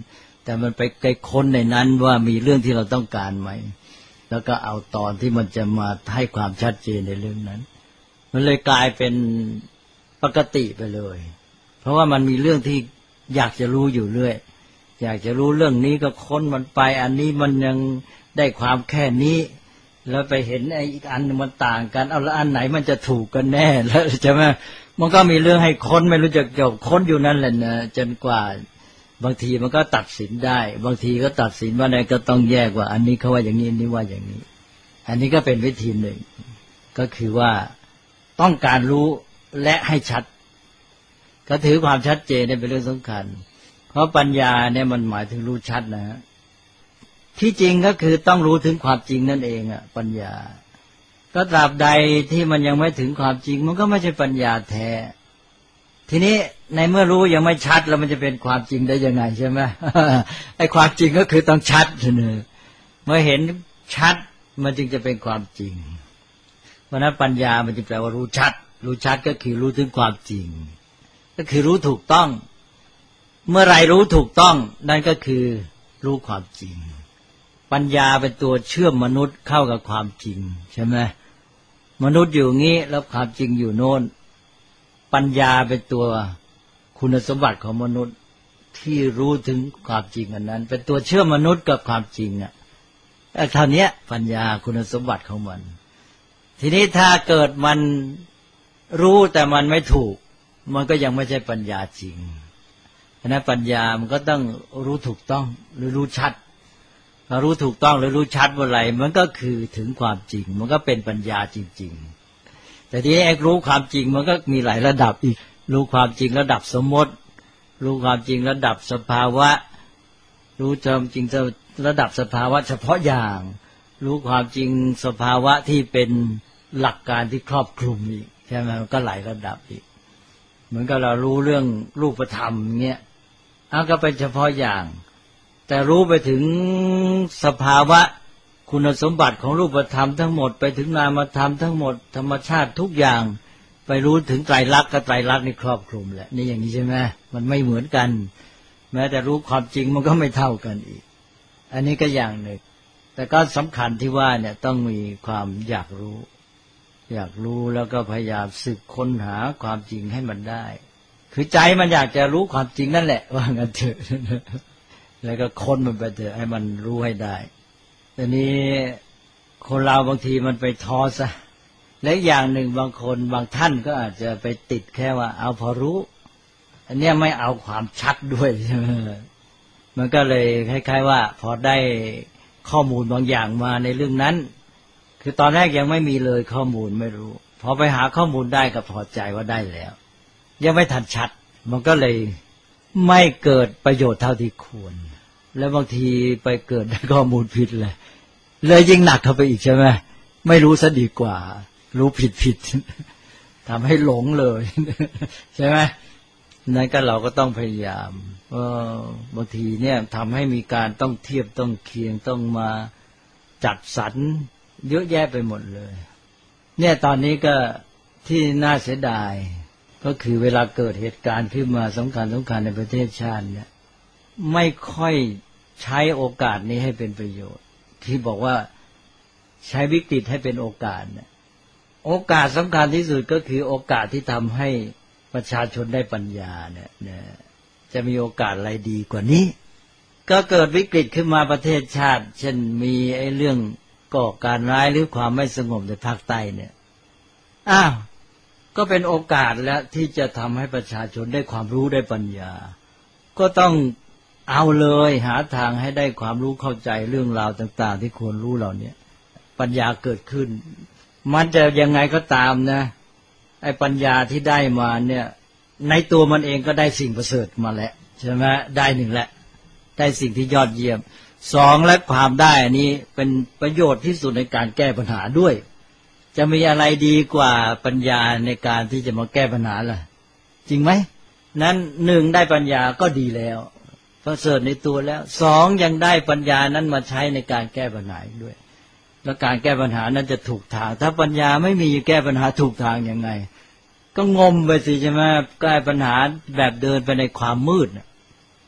แต่มันไปไกลค้นในนั้นว่ามีเรื่องที่เราต้องการไหมแล้วก็เอาตอนที่มันจะมาให้ความชัดเจนในเรื่องนั้นมันเลยกลายเป็นปกติไปเลยเพราะว่ามันมีเรื่องที่อยากจะรู้อยู่เรื่อยอยากจะรู้เรื่องนี้ก็ค้นมันไปอันนี้มันยังได้ความแค่นี้แล้วไปเห็นไอ้อีกอันมันต่างกันเอาแล้วอันไหนมันจะถูกกันแน่แล้วใช่ไหมมันก็มีเรื่องให้ค้นไม่รู้จักจบค้นอยู่นั่นแหละนะจนกว่าบางทีมันก็ตัดสินได้บางทีก็ตัดสินว่าไหนก็ต้องแยกว่าอันนี้เขาว่าอย่างนี้อันนี้ว่าอย่างนี้อันนี้ก็เป็นวิธีหนึ่งก็คือว่าต้องการรู้และให้ชัดก็ถือความชัดเจนเป็นเรื่องสำคัญเพราะปัญญาเนี่ยมันหมายถึงรู้ชัดนะฮะที่จริงก็คือต้องรู้ถึงความจริงนั่นเองอ่ะปัญญาก็ตราบใดที่มันยังไม่ถึงความจริงมันก็ไม่ใช่ปัญญาแท้ทีนี้ในเมื่อรู้ยังไม่ชัดแล้วมันจะเป็นความจริงได้ยังไงใช่ไหม ไอ้ความจริงก็คือต้องชัดเนี่ยเมื่อเห็นชัดมันจึงจะเป็นความจริงเพราะนั้นปัญญามันจึงแปลว่ารู้ชัดรู้ชัดก็คือรู้ถึงความจริงก็คือรู้ถูกต้องเมื่อไรรู้ถูกต้องนั่นก็คือรู้ความจริงปัญญาเป็นตัวเชื่อมมนุษย์เข้ากับความจริงใช่ไหมมนุษย์อยู่งี้แล้วความจริงอยู่โน่นปัญญาเป็นตัวคุณสมบัติของมนุษย์ที่รู้ถึงความจริงอันนั้นเป็นตัวเชื่อมมนุษย์กับความจริงอ่ะเท่านี้ปัญญาคุณสมบัติของมันทีนี้ถ้าเกิดมันรู้แต่มันไม่ถูกมันก็ยังไม่ใช่ปัญญาจริงเพราะนั้นปัญญามันก็ต้องรู้ถูกต้องหรือรู้ชัดถ้ารู้ถูกต้องหรือรู้ชัดเมื่อไหร่มันก็คือถึงความจริงมันก็เป็นปัญญาจริงๆแต่ทีนี้ไอ้รู้ความจริงมันก็มีหลายระดับอีกรู้ความจริงระดับสมมติรู้ความจริงระดับสภาวะรู้จริงระดับสภาวะเฉพาะอย่างรู้ความจริงสภาวะที่เป็นหลักการที่ครอบคลุมอีกใช่ไหมมันก็หลายระดับอีกเหมือนกับเรารู้เรื่องรูปธรรมเงี้ยอ้าวก็เป็นเฉพาะอย่างแต่รู้ไปถึงสภาวะคุณสมบัติของรูปธรรมทั้งหมดไปถึงนามธรรมทั้งหมดธรรมชาติทุกอย่างไปรู้ถึงไตรลักษณ์กับไตรลักษณ์นี่ครอบคลุมแหละนี่อย่างนี้ใช่ไหมมันไม่เหมือนกันแม้แต่รู้ความจริงมันก็ไม่เท่ากันอีกอันนี้ก็อย่างหนึ่งแต่ก็สำคัญที่ว่าเนี่ยต้องมีความอยากรู้อยากรู้แล้วก็พยายามสืบค้นหาความจริงให้มันได้คือใจมันอยากจะรู้ความจริงนั่นแหละว่างั้นเถอะแล้วก็ค้นมันไปเถอะให้มันรู้ให้ได้แต่นี้คนเราบางทีมันไปท้อซะและอย่างหนึ่งบางคนบางท่านก็อาจจะไปติดแค่ว่าเอาพอรู้อันนี้ไม่เอาความชัดด้วยใช่ไหมมันก็เลยคล้ายๆว่าพอได้ข้อมูลบางอย่างมาในเรื่องนั้นคือตอนแรกยังไม่มีเลยข้อมูลไม่รู้พอไปหาข้อมูลได้ก็พอใจว่าได้แล้วยังไม่ทันชัดมันก็เลยไม่เกิดประโยชน์เท่าที่ควรแล้วบางทีไปเกิดได้ข้อมูลผิดเลยเลยยิ่งหนักเข้าไปอีกใช่ไหมไม่รู้ซะดีกว่ารู้ผิดผิดทำให้หลงเลยใช่ไหมนั่นก็เราก็ต้องพยายามเออบางทีเนี่ยทำให้มีการต้องเทียบต้องเคียงต้องมาจัดสรรเยอะแยะไปหมดเลยเนี่ยตอนนี้ก็ที่น่าเสียดายก็คือเวลาเกิดเหตุการณ์ขึ้นมาสำคัญสำคัญในประเทศชาติเนี่ยไม่ค่อยใช้โอกาสนี้ให้เป็นประโยชน์ที่บอกว่าใช้วิกฤตให้เป็นโอกาสเนี่ยโอกาสสำคัญที่สุดก็คือโอกาสที่ทำให้ประชาชนได้ปัญญาเนี่ยจะมีโอกาสอะไรดีกว่านี้ก็เกิดวิกฤตขึ้นมาประเทศชาติเช่นมีไอ้เรื่องก่อการร้ายหรือความไม่สงบในภาคใต้เนี่ยอ้าวก็เป็นโอกาสแล้วที่จะทำให้ประชาชนได้ความรู้ได้ปัญญาก็ต้องเอาเลยหาทางให้ได้ความรู้เข้าใจเรื่องราวต่างๆที่ควรรู้เหล่านี้ปัญญาเกิดขึ้นมันจะยังไงก็ตามนะไอ้ปัญญาที่ได้มาเนี่ยในตัวมันเองก็ได้สิ่งประเสริฐมาแล้วใช่ไหมได้หนึ่งแหละได้สิ่งที่ยอดเยี่ยมสองและความได้อันนี้เป็นประโยชน์ที่สุดในการแก้ปัญหาด้วยจะมีอะไรดีกว่าปัญญาในการที่จะมาแก้ปัญหาล่ะจริงไหมนั้นหนึ่งได้ปัญญาก็ดีแล้วประเสริฐในตัวแล้วสองยังได้ปัญญานั้นมาใช้ในการแก้ปัญหาด้วยแล้วการแก้ปัญหานั้นจะถูกทางถ้าปัญญาไม่มีแก้ปัญหาถูกทางยังไงก็งมไปสิใช่ไหมแก้ปัญหาแบบเดินไปในความมืด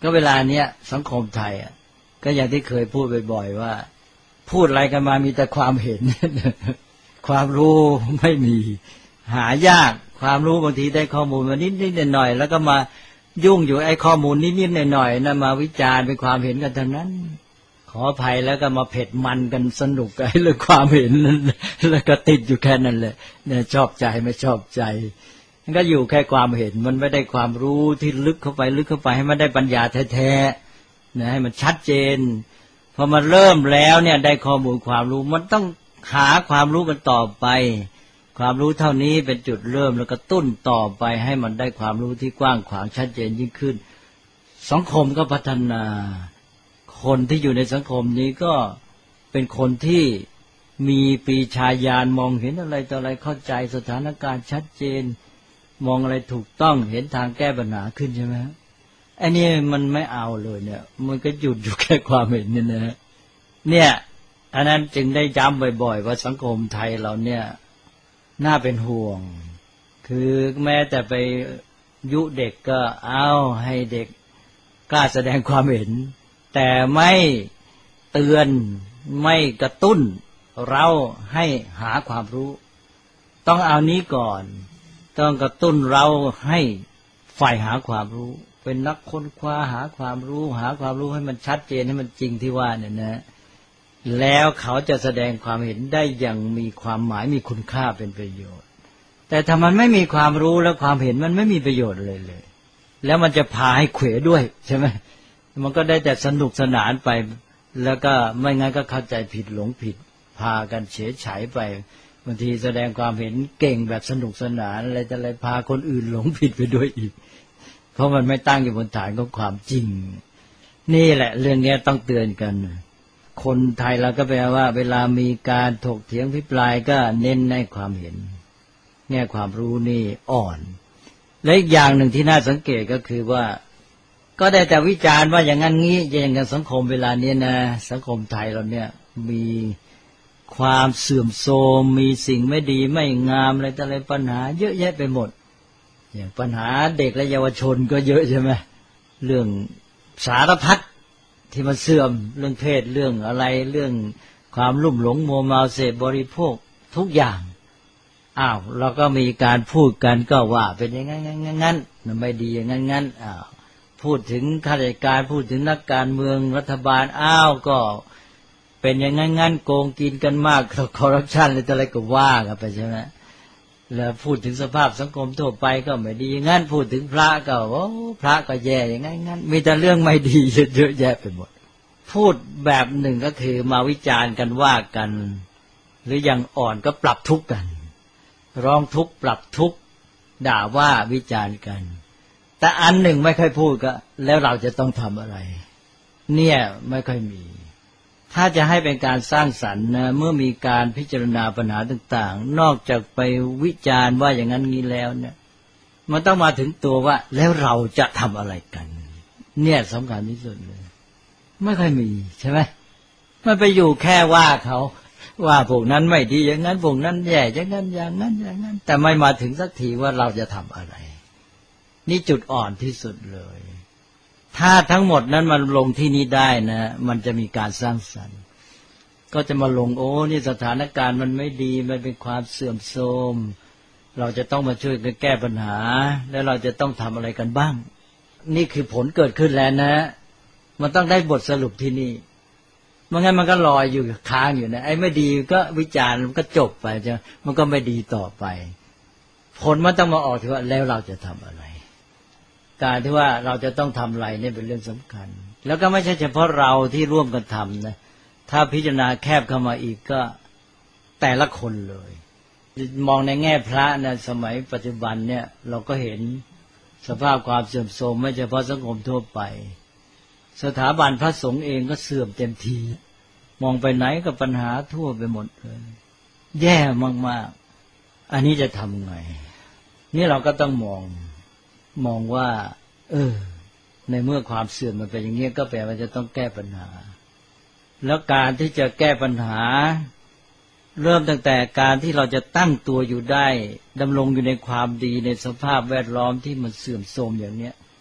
ก็เวลาเนี้ยสังคมไทยอ่ะก็อย่างที่เคยพูดบ่อยๆว่าพูดอะไรกันมามีแต่ความเห็น ความรู้ไม่มีหายากความรู้บางทีได้ข้อมูลมานิดๆหน่อยๆแล้วก็มายุ่งอยู่ไอ้ข้อมูลนิดๆหน่อยๆนะมาวิจารณ์เป็นความเห็นกันทั้งนั้นขออภัยแล้วก็มาเผ็ดมันกันสนุกกันเรื่องความเห็นนั้นแล้วก็ติดอยู่แค่นั้นแหละเนี่ยชอบใจไม่ชอบใจมันก็อยู่แค่ความเห็นมันไม่ได้ความรู้ที่ลึกเข้าไปลึกเข้าไปให้มันได้ปัญญาแท้ๆนะให้มันชัดเจนพอมันเริ่มแล้วเนี่ยได้ข้อมูลความรู้มันต้องหาความรู้กันต่อไปความรู้เท่านี้เป็นจุดเริ่มแล้วก็ตุ้นต่อไปให้มันได้ความรู้ที่กว้างขวางชัดเจนยิ่งขึ้นสังคมก็พัฒนาคนที่อยู่ในสังคมนี้ก็เป็นคนที่มีปรีชาญาณมองเห็นอะไรต่ออะไรเข้าใจสถานการณ์ชัดเจนมองอะไรถูกต้องเห็นทางแก้ปัญหาขึ้นใช่ไหมไอ้นี่มันไม่เอาเลยเนี่ยมันก็หยุดอยู่แค่ความเห็นนี่นะเนี่ยอันนั้นจึงได้ย้ำบ่อยๆว่าสังคมไทยเราเนี่ยน่าเป็นห่วงคือแม้แต่ไปยุเด็กก็เอาให้เด็กกล้าแสดงความเห็นแต่ไม่เตือนไม่กระตุ้นเราให้หาความรู้ต้องเอานี้ก่อนต้องกระตุ้นเราให้ใฝ่หาความรู้เป็นนักค้นคว้าหาความรู้หาความรู้ให้มันชัดเจนให้มันจริงที่ว่าเนี่ยนะแล้วเขาจะแสดงความเห็นได้อย่างมีความหมายมีคุณค่าเป็นประโยชน์แต่ถ้ามันไม่มีความรู้แล้วความเห็นมันไม่มีประโยชน์เลยเลยแล้วมันจะพาให้เขวด้วยใช่ไหมมันก็ได้แต่สนุกสนานไปแล้วก็ไม่งั้นก็เข้าใจผิดหลงผิดพากันเฉยเฉยไปบางทีแสดงความเห็นเก่งแบบสนุกสนานอะไรแต่อะไรพาคนอื่นหลงผิดไปด้วยอีกเพราะมันไม่ตั้งอยู่บนฐานของความจริงนี่แหละเรื่องนี้ต้องเตือนกันคนไทยเราก็แปลว่าเวลามีการถกเถียงพิปรายก็เน้นในความเห็นแง่ความรู้นี่อ่อนและอีกอย่างหนึ่งที่น่าสังเกตก็คือว่าก็ได้แต่วิจารณ์ว่าอย่างนั้นงี้อย่างกับสังคมเวลานี้นะสังคมไทยเราเนี่ยมีความเสื่อมโทรมมีสิ่งไม่ดีไม่งามอะไรแต่อะไรปัญหาเยอะแยะไปหมดอย่างปัญหาเด็กและเยาวชนก็เยอะใช่ไหมเรื่องสารพัดที่มันเสื่อมเรื่องเพศเรื่องอะไรเรื่องความลุ่มหลงมัวเมาเสพบริโภคทุกอย่างอ้าวเราก็มีการพูดกันก็ว่าเป็นอย่างนั้นงั้นงั้นมันไม่ดีอย่างนั้นงั้นอ้าวพูดถึงข้าราชการพูดถึงนักการเมืองรัฐบาลอ้าวก็เป็นอย่างนั้นงั้นโกงกินกันมากคอร์รัปชันอะไรก็ว่ากันไปใช่ไหมแล้วพูดถึงสภาพสังคมทั่วไปก็ไม่ดีอย่างนั้นพูดถึงพระก็โอ้พระก็แย่อย่างนั้นงั้นมีแต่เรื่องไม่ดีเยอะแยะไปหมดพูดแบบหนึ่งก็คือมาวิจารณ์กันว่ากันหรืออย่างอ่อนก็ปรับทุกข์กันร้องทุกข์ปรับทุกข์ด่าว่าวิจารณ์กันแต่อันหนึ่งไม่ค่อยพูดก็แล้วเราจะต้องทำอะไรเนี่ยไม่ค่อยมีถ้าจะให้เป็นการสร้างสรรค์นะเมื่อมีการพิจารณาปัญหาต่างๆนอกจากไปวิจารณ์ว่าอย่างนั้นงี้แล้วเนี่ยมันต้องมาถึงตัวว่าแล้วเราจะทำอะไรกันเนี่ยสำคัญที่สุดเลยไม่ค่อยมีใช่ไหมมันไปอยู่แค่ว่าเขาว่าพวกนั้นไม่ดีอย่างนั้นพวกนั้นแย่อย่างนั้นอย่างนั้นอย่างนั้นแต่ไม่มาถึงสักทีว่าเราจะทำอะไรนี่จุดอ่อนที่สุดเลยถ้าทั้งหมดนั้นมันลงที่นี้ได้นะมันจะมีการสร้างสรรค์ก็จะมาลงโอ้นี่สถานการณ์มันไม่ดีมันเป็นความเสื่อมโทรมเราจะต้องมาช่วยกันแก้ปัญหาแล้วเราจะต้องทำอะไรกันบ้างนี่คือผลเกิดขึ้นแล้วนะมันต้องได้บทสรุปที่นี่ไม่งั้นมันก็ลอยอยู่ค้างอยู่นะไอ้ไม่ดีก็วิจารณ์มันก็จบไปใช่ไหมมันก็ไม่ดีต่อไปผลมันต้องมาออกที่ว่าแล้วเราจะทำอะไรการที่ว่าเราจะต้องทำอะไรนี่เป็นเรื่องสำคัญแล้วก็ไม่ใช่เฉพาะเราที่ร่วมกันทำนะถ้าพิจารณาแคบเข้ามาอีกก็แต่ละคนเลยมองในแง่พระนะสมัยปัจจุบันเนี่ยเราก็เห็นสภาพความเสื่อมโทรมไม่เฉพาะสังคมทั่วไปสถาบันพระสงฆ์เองก็เสื่อมเต็มทีมองไปไหนก็ปัญหาทั่วไปหมดเลยแย่มากๆอันนี้จะทำไงนี่เราก็ต้องมองมองว่าเออในเมื่อความเสื่อมมันเป็นอย่างนี้ก็แปลว่าจะต้องแก้ปัญหาแล้วการที่จะแก้ปัญหาเริ่มตั้งแต่การที่เราจะตั้งตัวอยู่ได้ดำรงอยู่ในความดีในสภาพแวดล้อมที่มันเสื่อมโทรมอย่างเนี้ย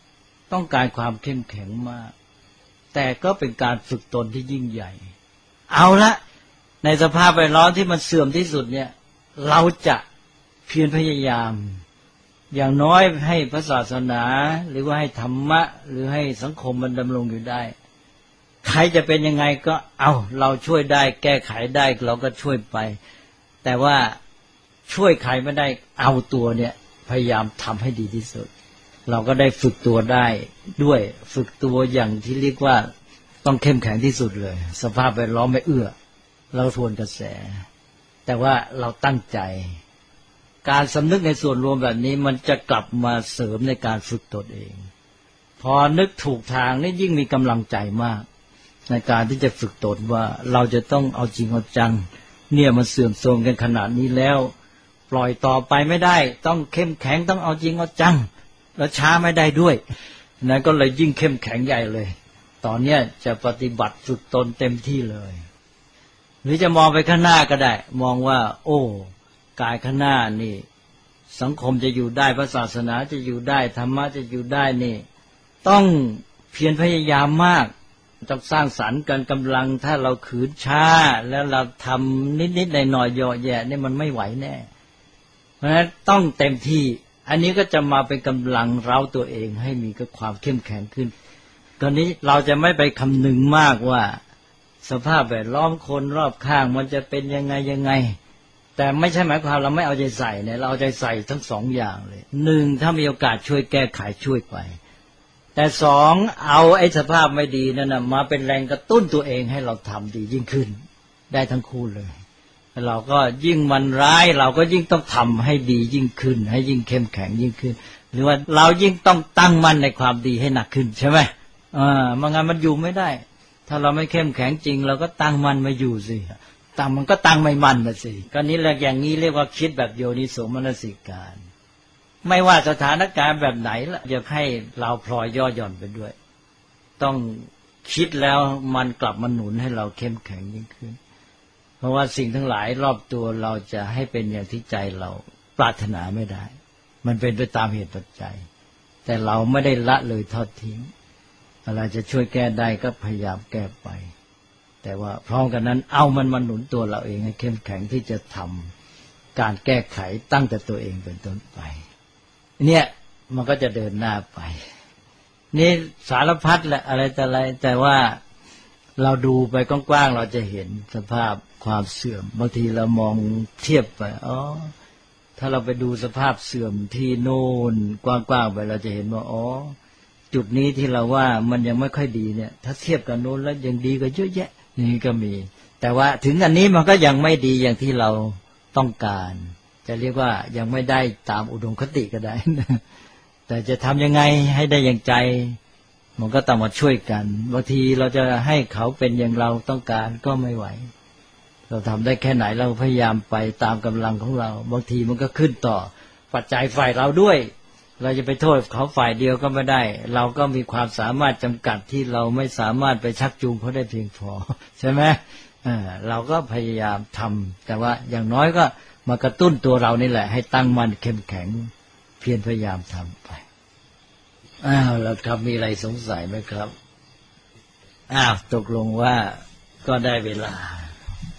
ต้องการความเข้มแข็งมากแต่ก็เป็นการฝึกตนที่ยิ่งใหญ่เอาละในสภาพแวดล้อมที่มันเสื่อมที่สุดเนี่ยเราจะเพียรพยายามอย่างน้อยให้พระศาสนาหรือว่าให้ธรรมะหรือให้สังคมมันดำรงอยู่ได้ใครจะเป็นยังไงก็เอาเราช่วยได้แก้ไขได้เราก็ช่วยไปแต่ว่าช่วยใครไม่ได้เอาตัวเนี่ยพยายามทำให้ดีที่สุดเราก็ได้ฝึกตัวได้ด้วยฝึกตัวอย่างที่เรียกว่าต้องเข้มแข็งที่สุดเลยสภาพแวดล้อมไม่เอื้อเราทวนกระแสแต่ว่าเราตั้งใจการสำนึกในส่วนรวมแบบนี้มันจะกลับมาเสริมในการฝึกตนเองพอนึกถูกทางนี่ยิ่งมีกำลังใจมากในการที่จะฝึกตนว่าเราจะต้องเอาจริงเอาจังเนี่ยมันเสื่อมโทรมกันขนาดนี้แล้วปล่อยต่อไปไม่ได้ต้องเข้มแข็งต้องเอาจริงเอาจังแล้วช้าไม่ได้ด้วยนั้นก็เลยยิ่งเข้มแข็งใหญ่เลยตอนนี้จะปฏิบัติฝึกตนเต็มที่เลยหรือจะมองไปข้างหน้าก็ได้มองว่าโอ้กายข้างหน้านี่สังคมจะอยู่ได้พระศาสนาจะอยู่ได้ธรรมะจะอยู่ได้นี่ต้องเพียรพยายามมากต้องสร้างสรรค์กันกำลังถ้าเราขืนช้าแล้วเราทำนิดๆหน่อยๆเยาะแยะนี่มันไม่ไหวแน่เพราะฉะนั้นต้องเต็มที่อันนี้ก็จะมาเป็นกำลังเร้าตัวเองให้มีกับความเข้มแข็งขึ้นตอนนี้เราจะไม่ไปคำนึงมากว่าสภาพแวดล้อมคนรอบข้างมันจะเป็นยังไงยังไงแต่ไม่ใช่หมายความเราไม่เอาใจใส่เนี่ยเราเอาใจใส่ทั้งสองอย่างเลยหนึ่งถ้ามีโอกาสช่วยแก้ไขช่วยไปแต่สองเอาไอ้สภาพไม่ดีนั่นนะมาเป็นแรงกระตุ้นตัวเองให้เราทำดียิ่งขึ้นได้ทั้งคู่เลยเราก็ยิ่งมันร้ายเราก็ยิ่งต้องทำให้ดียิ่งขึ้นให้ยิ่งเข้มแข็งยิ่งขึ้นหรือว่าเรายิ่งต้องตั้งมั่นในความดีให้หนักขึ้นใช่ไหมอ่าไม่งั้นมันอยู่ไม่ได้ถ้าเราไม่เข้มแข็งจริงเราก็ตั้งมั่นไม่อยู่สิตั้งมันก็ตั้งไม่มั่นนะสิก็นี้แหละอย่างนี้เรียกว่าคิดแบบโยนิโสมนสิการไม่ว่าสถานการณ์แบบไหนละอย่าให้เราพลอยย่อหย่อนไปด้วยต้องคิดแล้วมันกลับมาหนุนให้เราเข้มแข็งยิ่งขึ้นเพราะว่าสิ่งทั้งหลายรอบตัวเราจะให้เป็นอย่างที่ใจเราปรารถนาไม่ได้มันเป็นไปตามเหตุปัจจัยแต่เราไม่ได้ละเลยทอดทิ้งอะไรจะช่วยแก้ได้ก็พยายามแก้ไปแต่ว่าพร้อมกันนั้นเอามันมาหนุนตัวเราเองให้เข้มแข็งที่จะทำการแก้ไขตั้งแต่ตัวเองเป็นต้นไปเนี่ยมันก็จะเดินหน้าไปนี่สารพัดแหละอะไรแต่อะไรแต่ว่าเราดูไปกว้างๆเราจะเห็นสภาพความเสื่อมบางทีเรามองเทียบไปอ๋อถ้าเราไปดูสภาพเสื่อมที่โน่นกว้างๆไปเราจะเห็นว่าอ๋อจุดนี้ที่เราว่ามันยังไม่ค่อยดีเนี่ยถ้าเทียบกับโน้นแล้วยังดีก็เยอะแยะนี่ก็มีแต่ว่าถึงอันนี้มันก็ยังไม่ดีอย่างที่เราต้องการจะเรียกว่ายังไม่ได้ตามอุดมคติก็ได้แต่จะทำยังไงให้ได้อย่างใจมันก็ต้องมาช่วยกันบางทีเราจะให้เขาเป็นอย่างเราต้องการก็ไม่ไหวเราทำได้แค่ไหนเราพยายามไปตามกำลังของเราบางทีมันก็ขึ้นต่อปัจจัยฝ่ายเราด้วยเราจะไปโทษเขาฝ่ายเดียวก็ไม่ได้เราก็มีความสามารถจำกัดที่เราไม่สามารถไปชักจูงเขาได้เพียงพอใช่ไหมเออเราก็พยายามทำแต่ว่าอย่างน้อยก็มากระตุ้นตัวเรานี่แหละให้ตั้งมั่นเข้มแข็งเพียรพยายามทำไปอ้าวแล้วครับมีอะไรสงสัยไหมครับอ้าวตกลงว่าก็ได้เวลา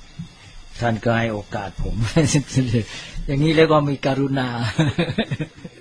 ท่านก็ให้โอกาสผม อย่างนี้เรียกว่ามีกรุณา